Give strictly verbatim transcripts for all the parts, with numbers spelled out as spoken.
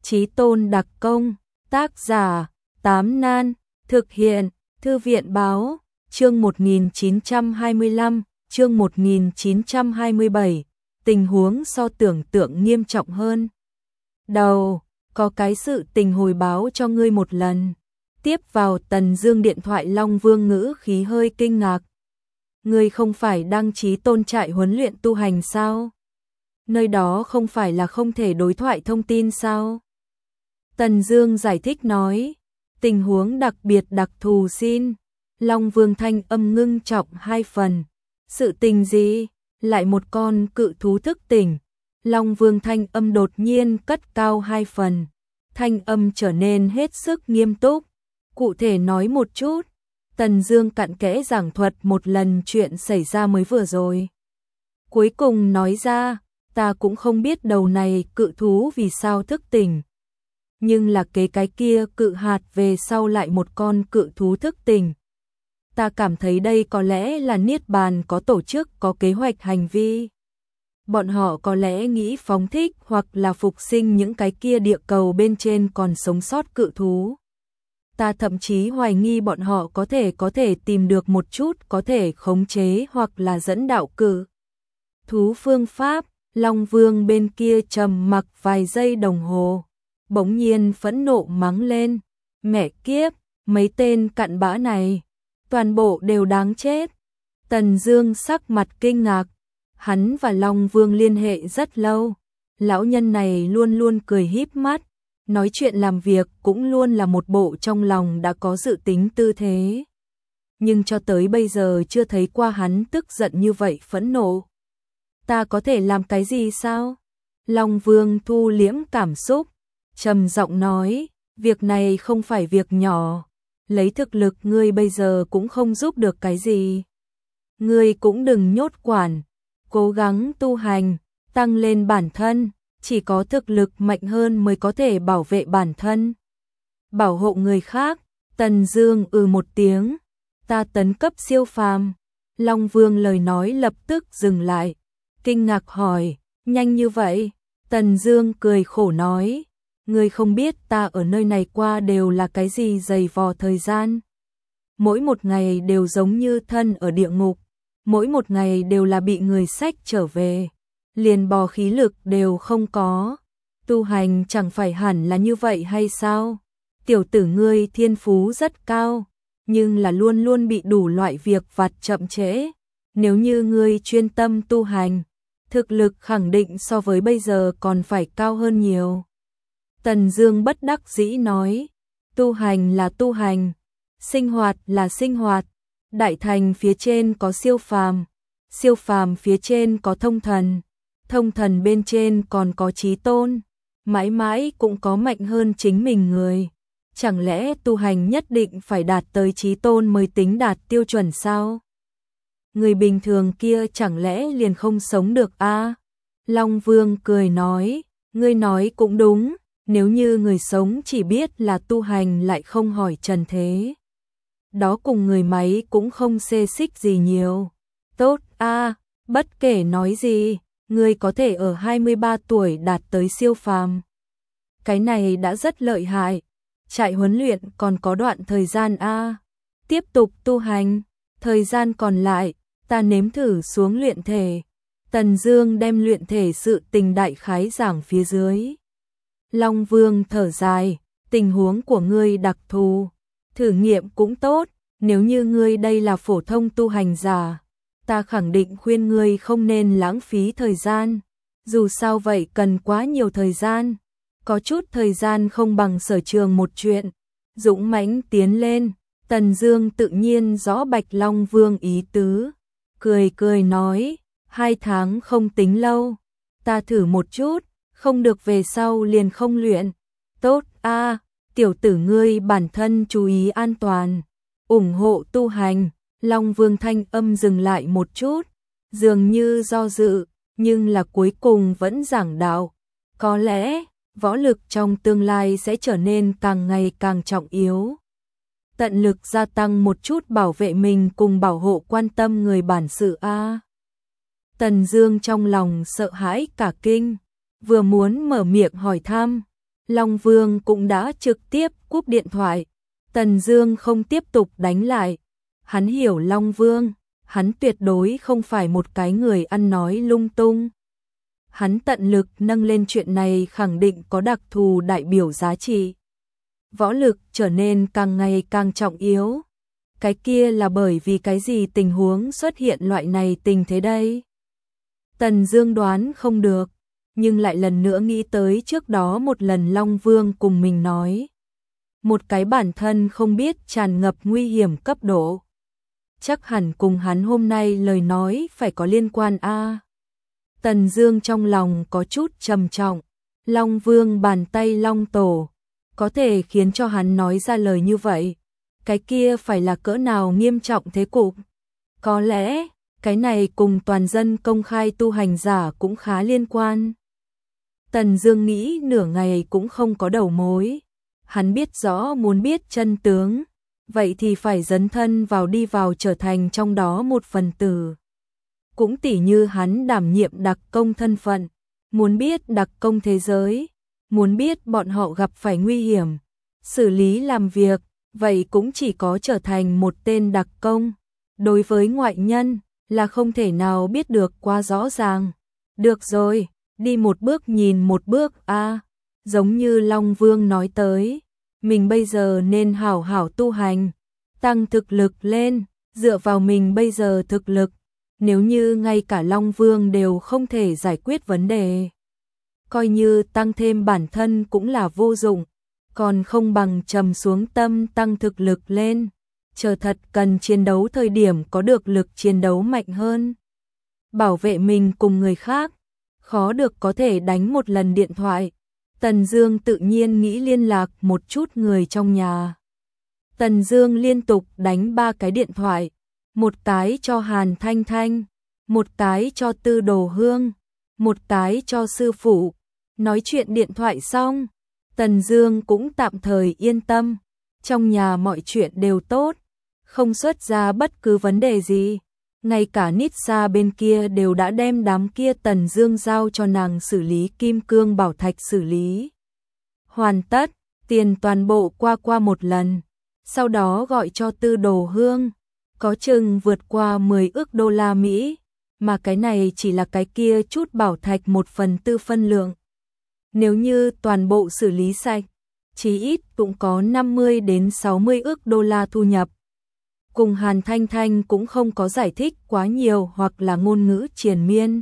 Chí Tôn đặc công, tác giả, Tám Nan, thực hiện, Thư viện báo, chương một nghìn chín trăm hai mươi lăm, chương một nghìn chín trăm hai mươi bảy, tình huống so tưởng tượng nghiêm trọng hơn. Đầu, có cái sự tình hồi báo cho ngươi một lần. Tiếp vào Tần Dương điện thoại, Long Vương ngữ khí hơi kinh ngạc. Ngươi không phải đăng Chí Tôn trại huấn luyện tu hành sao? Nơi đó không phải là không thể đối thoại thông tin sao? Tần Dương giải thích nói, tình huống đặc biệt đặc thù xin. Long Vương thanh âm ngưng trọng hai phần. Sự tình gì? Lại một con cự thú thức tỉnh. Long Vương thanh âm đột nhiên cất cao hai phần. Thanh âm trở nên hết sức nghiêm túc. Cụ thể nói một chút. Tần Dương cặn kẽ giảng thuật một lần chuyện xảy ra mới vừa rồi. Cuối cùng nói ra, ta cũng không biết đầu này cự thú vì sao thức tỉnh. Nhưng là kế cái kia cự hạt về sau lại một con cự thú thức tỉnh. Ta cảm thấy đây có lẽ là Niết Bàn có tổ chức, có kế hoạch hành vi. Bọn họ có lẽ nghĩ phóng thích hoặc là phục sinh những cái kia địa cầu bên trên còn sống sót cự thú. Ta thậm chí hoài nghi bọn họ có thể có thể tìm được một chút có thể khống chế hoặc là dẫn đạo cự thú phương pháp. Long Vương bên kia trầm mặc vài giây đồng hồ, bỗng nhiên phẫn nộ mắng lên, mẹ kiếp, mấy tên cặn bã này, toàn bộ đều đáng chết. Tần Dương sắc mặt kinh ngạc, hắn và Long Vương liên hệ rất lâu, lão nhân này luôn luôn cười híp mắt, nói chuyện làm việc cũng luôn là một bộ trong lòng đã có dự tính tư thế. Nhưng cho tới bây giờ chưa thấy qua hắn tức giận như vậy phẫn nộ. Ta có thể làm cái gì sao? Long Vương thu liễm cảm xúc, trầm giọng nói, việc này không phải việc nhỏ, lấy thực lực ngươi bây giờ cũng không giúp được cái gì. Ngươi cũng đừng nhốt quản, cố gắng tu hành, tăng lên bản thân, chỉ có thực lực mạnh hơn mới có thể bảo vệ bản thân, bảo hộ người khác. Tần Dương ừ một tiếng, ta tấn cấp siêu phàm. Long Vương lời nói lập tức dừng lại, kinh ngạc hỏi, nhanh như vậy? Tần Dương cười khổ nói, ngươi không biết ta ở nơi này qua đều là cái gì dày vò thời gian. Mỗi một ngày đều giống như thân ở địa ngục, mỗi một ngày đều là bị người xách trở về, liền bò khí lực đều không có. Tu hành chẳng phải hẳn là như vậy hay sao? Tiểu tử ngươi thiên phú rất cao, nhưng là luôn luôn bị đủ loại việc vặt chậm trễ. Nếu như ngươi chuyên tâm tu hành, thực lực khẳng định so với bây giờ còn phải cao hơn nhiều. Tần Dương bất đắc dĩ nói, tu hành là tu hành, sinh hoạt là sinh hoạt, đại thành phía trên có siêu phàm, siêu phàm phía trên có thông thần, thông thần bên trên còn có Chí Tôn, mãi mãi cũng có mạnh hơn chính mình người. Chẳng lẽ tu hành nhất định phải đạt tới Chí Tôn mới tính đạt tiêu chuẩn sao? Người bình thường kia chẳng lẽ liền không sống được a? À? Long Vương cười nói, ngươi nói cũng đúng, nếu như người sống chỉ biết là tu hành lại không hỏi trần thế, đó cùng người máy cũng không xê xích gì nhiều. Tốt a, à, bất kể nói gì, ngươi có thể ở hai mươi ba tuổi đạt tới siêu phàm. Cái này đã rất lợi hại. Trại huấn luyện còn có đoạn thời gian a, à? Tiếp tục tu hành, thời gian còn lại ta nếm thử xuống luyện thể. Tần Dương đem luyện thể sự tình đại khái giảng phía dưới. Long Vương thở dài, tình huống của ngươi đặc thù, thử nghiệm cũng tốt, nếu như ngươi đây là phổ thông tu hành giả, ta khẳng định khuyên ngươi không nên lãng phí thời gian, dù sao vậy cần quá nhiều thời gian, có chút thời gian không bằng sở trường một chuyện, dũng mãnh tiến lên. Tần Dương tự nhiên rõ Bạch Long Vương ý tứ, cười cười nói, hai tháng không tính lâu, ta thử một chút, không được về sau liền không luyện. Tốt a, à, tiểu tử ngươi bản thân chú ý an toàn, ủng hộ tu hành. Long Vương thanh âm dừng lại một chút, dường như do dự, nhưng là cuối cùng vẫn giảng đạo, có lẽ võ lực trong tương lai sẽ trở nên càng ngày càng trọng yếu. Tận lực gia tăng một chút bảo vệ mình cùng bảo hộ quan tâm người bản sự a. À. Tần Dương trong lòng sợ hãi cả kinh, vừa muốn mở miệng hỏi thăm, Long Vương cũng đã trực tiếp cúp điện thoại. Tần Dương không tiếp tục đánh lại. Hắn hiểu Long Vương, hắn tuyệt đối không phải một cái người ăn nói lung tung. Hắn tận lực nâng lên chuyện này khẳng định có đặc thù đại biểu giá trị. Võ lực trở nên càng ngày càng trọng yếu. Cái kia là bởi vì cái gì tình huống xuất hiện loại này tình thế đây? Tần Dương đoán không được, nhưng lại lần nữa nghĩ tới trước đó một lần Long Vương cùng mình nói. Một cái bản thân không biết tràn ngập nguy hiểm cấp độ. Chắc hẳn cùng hắn hôm nay lời nói phải có liên quan a. À. Tần Dương trong lòng có chút trầm trọng. Long Vương bàn tay Long Tổ, có thể khiến cho hắn nói ra lời như vậy. Cái kia phải là cỡ nào nghiêm trọng thế cục. Có lẽ, cái này cùng toàn dân công khai tu hành giả cũng khá liên quan. Tần Dương nghĩ nửa ngày cũng không có đầu mối. Hắn biết rõ muốn biết chân tướng, vậy thì phải dấn thân vào đi vào trở thành trong đó một phần tử. Cũng tỉ như hắn đảm nhiệm đặc công thân phận, muốn biết đặc công thế giới, muốn biết bọn họ gặp phải nguy hiểm, xử lý làm việc, vậy cũng chỉ có trở thành một tên đặc công. Đối với ngoại nhân, là không thể nào biết được quá rõ ràng. Được rồi, đi một bước nhìn một bước a. À, giống như Long Vương nói tới, mình bây giờ nên hảo hảo tu hành, tăng thực lực lên, dựa vào mình bây giờ thực lực, nếu như ngay cả Long Vương đều không thể giải quyết vấn đề, coi như tăng thêm bản thân cũng là vô dụng, còn không bằng trầm xuống tâm tăng thực lực lên, chờ thật cần chiến đấu thời điểm có được lực chiến đấu mạnh hơn. Bảo vệ mình cùng người khác, khó được có thể đánh một lần điện thoại. Tần Dương tự nhiên nghĩ liên lạc một chút người trong nhà. Tần Dương liên tục đánh ba cái điện thoại, một cái cho Hàn Thanh Thanh, một cái cho Tư Đồ Hương, một cái cho sư phụ. Nói chuyện điện thoại xong, Tần Dương cũng tạm thời yên tâm, trong nhà mọi chuyện đều tốt, không xuất ra bất cứ vấn đề gì. Ngay cả Nitsa bên kia đều đã đem đám kia Tần Dương giao cho nàng xử lý kim cương bảo thạch xử lý. Hoàn tất, tiền toàn bộ qua qua một lần, sau đó gọi cho Tư Đồ Hương, có chừng vượt qua mười ức đô la Mỹ, mà cái này chỉ là cái kia chút bảo thạch một phần tư phân lượng. Nếu như toàn bộ xử lý sạch, chí ít cũng có năm mươi đến sáu mươi ức đô la thu nhập. Cùng Hàn Thanh Thanh cũng không có giải thích quá nhiều hoặc là ngôn ngữ triền miên.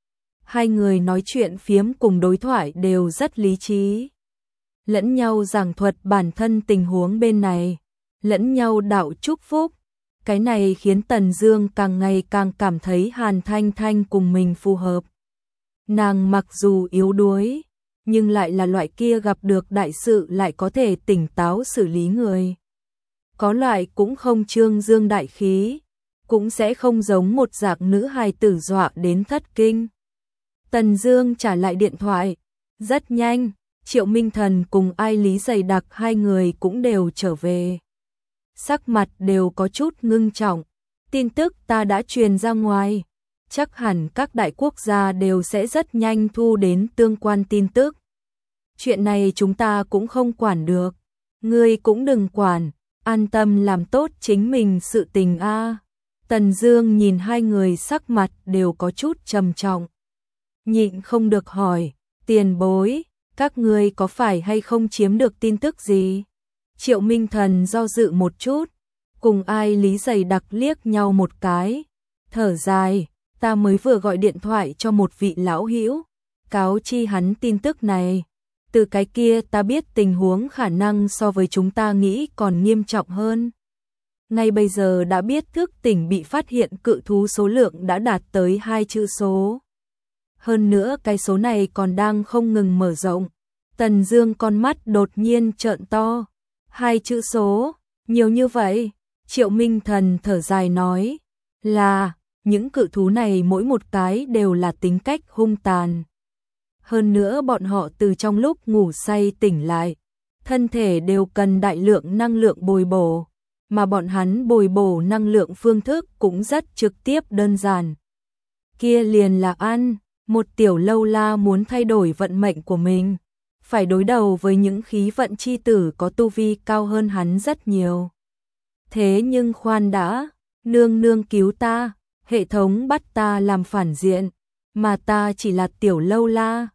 Hai người nói chuyện phiếm cùng đối thoại đều rất lý trí. Lẫn nhau giảng thuật bản thân tình huống bên này, lẫn nhau đạo chúc phúc. Cái này khiến Tần Dương càng ngày càng cảm thấy Hàn Thanh Thanh cùng mình phù hợp. Nàng mặc dù yếu đuối, nhưng lại là loại kia gặp được đại sự lại có thể tỉnh táo xử lý người. Có loại cũng không trương dương đại khí, cũng sẽ không giống một dạng nữ hài tử dọa đến thất kinh. Tần Dương trả lại điện thoại, rất nhanh, Triệu Minh Thần cùng Ai Lý dày đặc hai người cũng đều trở về. Sắc mặt đều có chút ngưng trọng, tin tức ta đã truyền ra ngoài, chắc hẳn các đại quốc gia đều sẽ rất nhanh thu đến tương quan tin tức. Chuyện này chúng ta cũng không quản được, ngươi cũng đừng quản. An tâm làm tốt chính mình sự tình a. À. Tần Dương nhìn hai người sắc mặt đều có chút trầm trọng. Nhịn không được hỏi, tiền bối, các ngươi có phải hay không chiếm được tin tức gì? Triệu Minh Thần do dự một chút, cùng Ai Lý dày đặc liếc nhau một cái, thở dài, ta mới vừa gọi điện thoại cho một vị lão hữu, cáo chi hắn tin tức này. Từ cái kia ta biết tình huống khả năng so với chúng ta nghĩ còn nghiêm trọng hơn. Ngay bây giờ đã biết thức tỉnh bị phát hiện cự thú số lượng đã đạt tới hai chữ số. Hơn nữa cái số này còn đang không ngừng mở rộng. Tần Dương con mắt đột nhiên trợn to. Hai chữ số, nhiều như vậy. Triệu Minh Thần thở dài nói, là, những cự thú này mỗi một cái đều là tính cách hung tàn. Hơn nữa bọn họ từ trong lúc ngủ say tỉnh lại, thân thể đều cần đại lượng năng lượng bồi bổ, mà bọn hắn bồi bổ năng lượng phương thức cũng rất trực tiếp đơn giản. Kia liền là ăn, một tiểu lâu la muốn thay đổi vận mệnh của mình, phải đối đầu với những khí vận chi tử có tu vi cao hơn hắn rất nhiều. Thế nhưng khoan đã, nương nương cứu ta, hệ thống bắt ta làm phản diện, mà ta chỉ là tiểu lâu la,